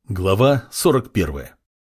Глава 41.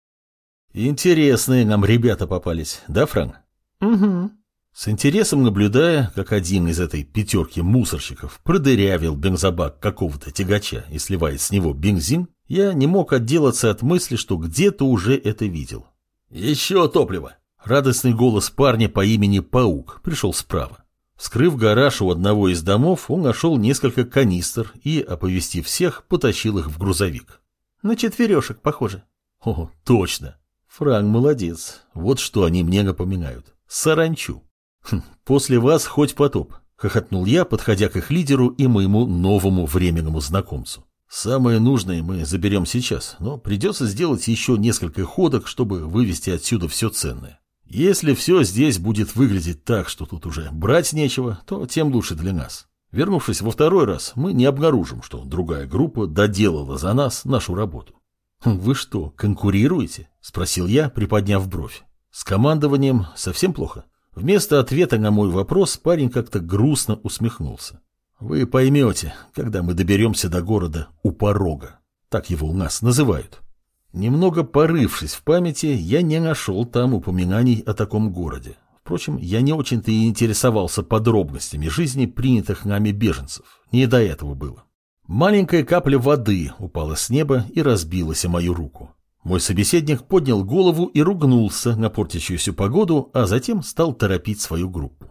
Интересные нам ребята попались, да, Фран? Угу. С интересом наблюдая, как один из этой пятерки мусорщиков продырявил бензобак какого-то тягача и сливает с него бензин, я не мог отделаться от мысли, что где-то уже это видел. «Еще топливо!» Радостный голос парня по имени Паук пришел справа. Вскрыв гараж у одного из домов, он нашел несколько канистр и, оповестив всех, потащил их в грузовик. На четверешек похоже. О, точно. Фран молодец. Вот что они мне напоминают. Саранчу. После вас хоть потоп. Хохотнул я, подходя к их лидеру и моему новому временному знакомцу. Самое нужное мы заберем сейчас, но придется сделать еще несколько ходок, чтобы вывести отсюда все ценное. Если все здесь будет выглядеть так, что тут уже брать нечего, то тем лучше для нас. Вернувшись во второй раз, мы не обнаружим, что другая группа доделала за нас нашу работу. «Вы что, конкурируете?» – спросил я, приподняв бровь. «С командованием совсем плохо?» Вместо ответа на мой вопрос парень как-то грустно усмехнулся. «Вы поймете, когда мы доберемся до города у порога. Так его у нас называют». Немного порывшись в памяти, я не нашел там упоминаний о таком городе. Впрочем, я не очень-то и интересовался подробностями жизни принятых нами беженцев. Не до этого было. Маленькая капля воды упала с неба и разбилась о мою руку. Мой собеседник поднял голову и ругнулся на портящуюся погоду, а затем стал торопить свою группу.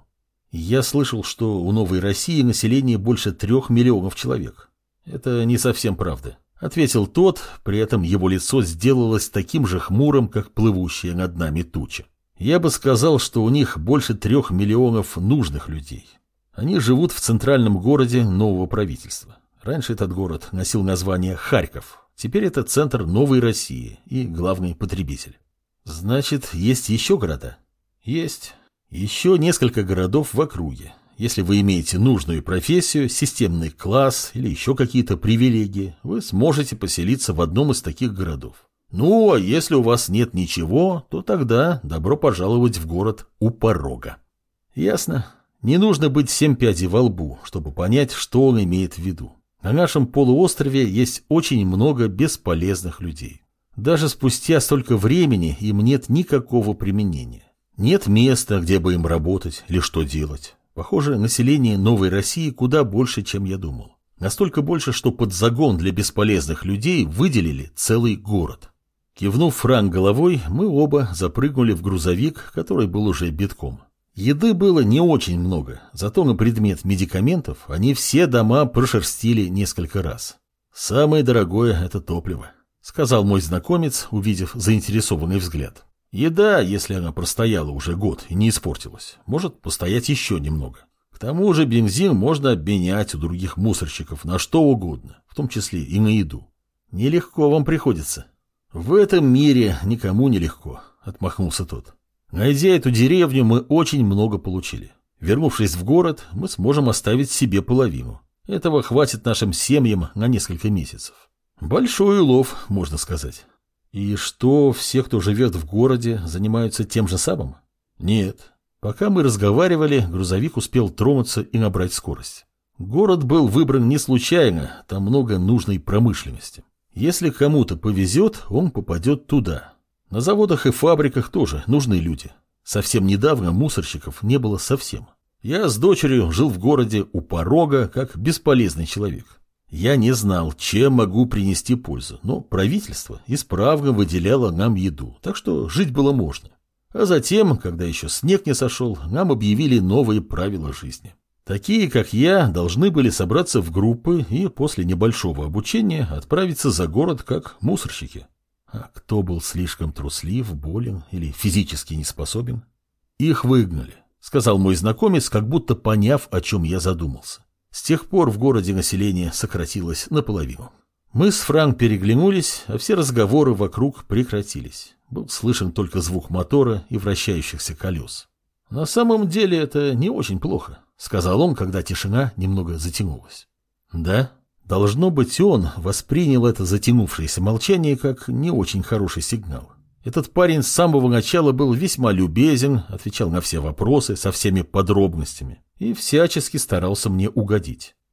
Я слышал, что у Новой России население больше 3 миллионов человек. Это не совсем правда, ответил тот, при этом его лицо сделалось таким же хмурым, как плывущая над нами туча. Я бы сказал, что у них больше 3 миллионов нужных людей. Они живут в центральном городе нового правительства. Раньше этот город носил название Харьков. Теперь это центр Новой России и главный потребитель. Значит, есть еще города? Есть. Еще несколько городов в округе. Если вы имеете нужную профессию, системный класс или еще какие-то привилегии, вы сможете поселиться в одном из таких городов. Ну, а если у вас нет ничего, то тогда добро пожаловать в город у порога. Ясно. Не нужно быть 7 пядей во лбу, чтобы понять, что он имеет в виду. На нашем полуострове есть очень много бесполезных людей. Даже спустя столько времени им нет никакого применения. Нет места, где бы им работать или что делать. Похоже, население Новой России куда больше, чем я думал. Настолько больше, что под загон для бесполезных людей выделили целый город. Кивнув Фран головой, мы оба запрыгнули в грузовик, который был уже битком. Еды было не очень много, зато на предмет медикаментов они все дома прошерстили несколько раз. «Самое дорогое – это топливо», – сказал мой знакомец, увидев заинтересованный взгляд. «Еда, если она простояла уже год и не испортилась, может постоять еще немного. К тому же бензин можно обменять у других мусорщиков на что угодно, в том числе и на еду. Нелегко вам приходится». «В этом мире никому не легко», — отмахнулся тот. «Найдя эту деревню, мы очень много получили. Вернувшись в город, мы сможем оставить себе половину. Этого хватит нашим семьям на несколько месяцев. Большой улов, можно сказать». «И что, все, кто живет в городе, занимаются тем же самым?» «Нет. Пока мы разговаривали, грузовик успел тронуться и набрать скорость. Город был выбран не случайно, там много нужной промышленности. Если кому-то повезет, он попадет туда. На заводах и фабриках тоже нужны люди. Совсем недавно мусорщиков не было совсем. Я с дочерью жил в городе у порога, как бесполезный человек. Я не знал, чем могу принести пользу, но правительство исправно выделяло нам еду, так что жить было можно. А затем, когда еще снег не сошел, нам объявили новые правила жизни. Такие, как я, должны были собраться в группы и после небольшого обучения отправиться за город как мусорщики. А кто был слишком труслив, болен или физически не способен? Их выгнали, сказал мой знакомец, как будто поняв, о чем я задумался. С тех пор в городе население сократилось наполовину. Мы с Фран переглянулись, а все разговоры вокруг прекратились. Был слышен только звук мотора и вращающихся колес. «На самом деле это не очень плохо», — сказал он, когда тишина немного затянулась. «Да, должно быть, он воспринял это затянувшееся молчание как не очень хороший сигнал. Этот парень с самого начала был весьма любезен, отвечал на все вопросы со всеми подробностями и всячески старался мне угодить.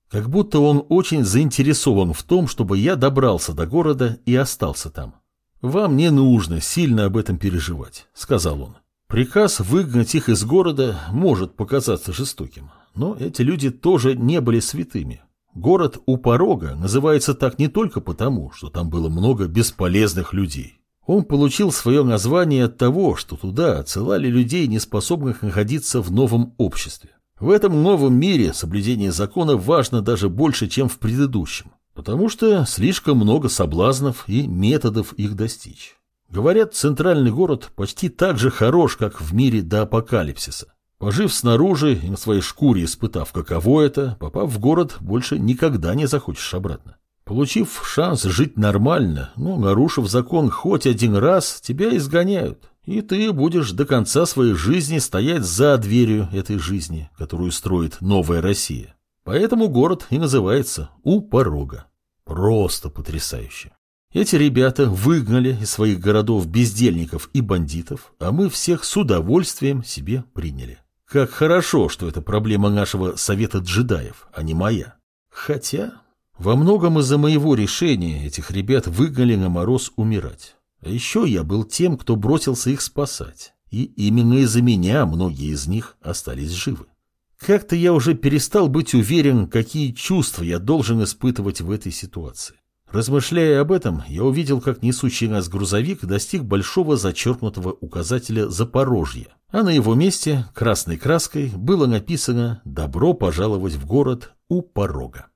Как будто он очень заинтересован в том, чтобы я добрался до города и остался там. «Вам не нужно сильно об этом переживать», — сказал он. «Приказ выгнать их из города может показаться жестоким, но эти люди тоже не были святыми. Город у порога называется так не только потому, что там было много бесполезных людей. Он получил свое название от того, что туда отсылали людей, неспособных находиться в новом обществе. В этом новом мире соблюдение закона важно даже больше, чем в предыдущем, потому что слишком много соблазнов и методов их достичь. Говорят, центральный город почти так же хорош, как в мире до апокалипсиса. Пожив снаружи и на своей шкуре испытав, каково это, попав в город, больше никогда не захочешь обратно. Получив шанс жить нормально, но нарушив закон хоть один раз, тебя изгоняют, и ты будешь до конца своей жизни стоять за дверью этой жизни, которую строит новая Россия. Поэтому город и называется «У порога». Просто потрясающе. Эти ребята выгнали из своих городов бездельников и бандитов, а мы всех с удовольствием себе приняли. Как хорошо, что это проблема нашего совета джедаев, а не моя. Хотя, во многом из-за моего решения этих ребят выгнали на мороз умирать. А еще я был тем, кто бросился их спасать. И именно из-за меня многие из них остались живы. Как-то я уже перестал быть уверен, какие чувства я должен испытывать в этой ситуации. Размышляя об этом, я увидел, как несущий нас грузовик достиг большого зачеркнутого указателя «Запорожье», а на его месте красной краской было написано «Добро пожаловать в город у порога».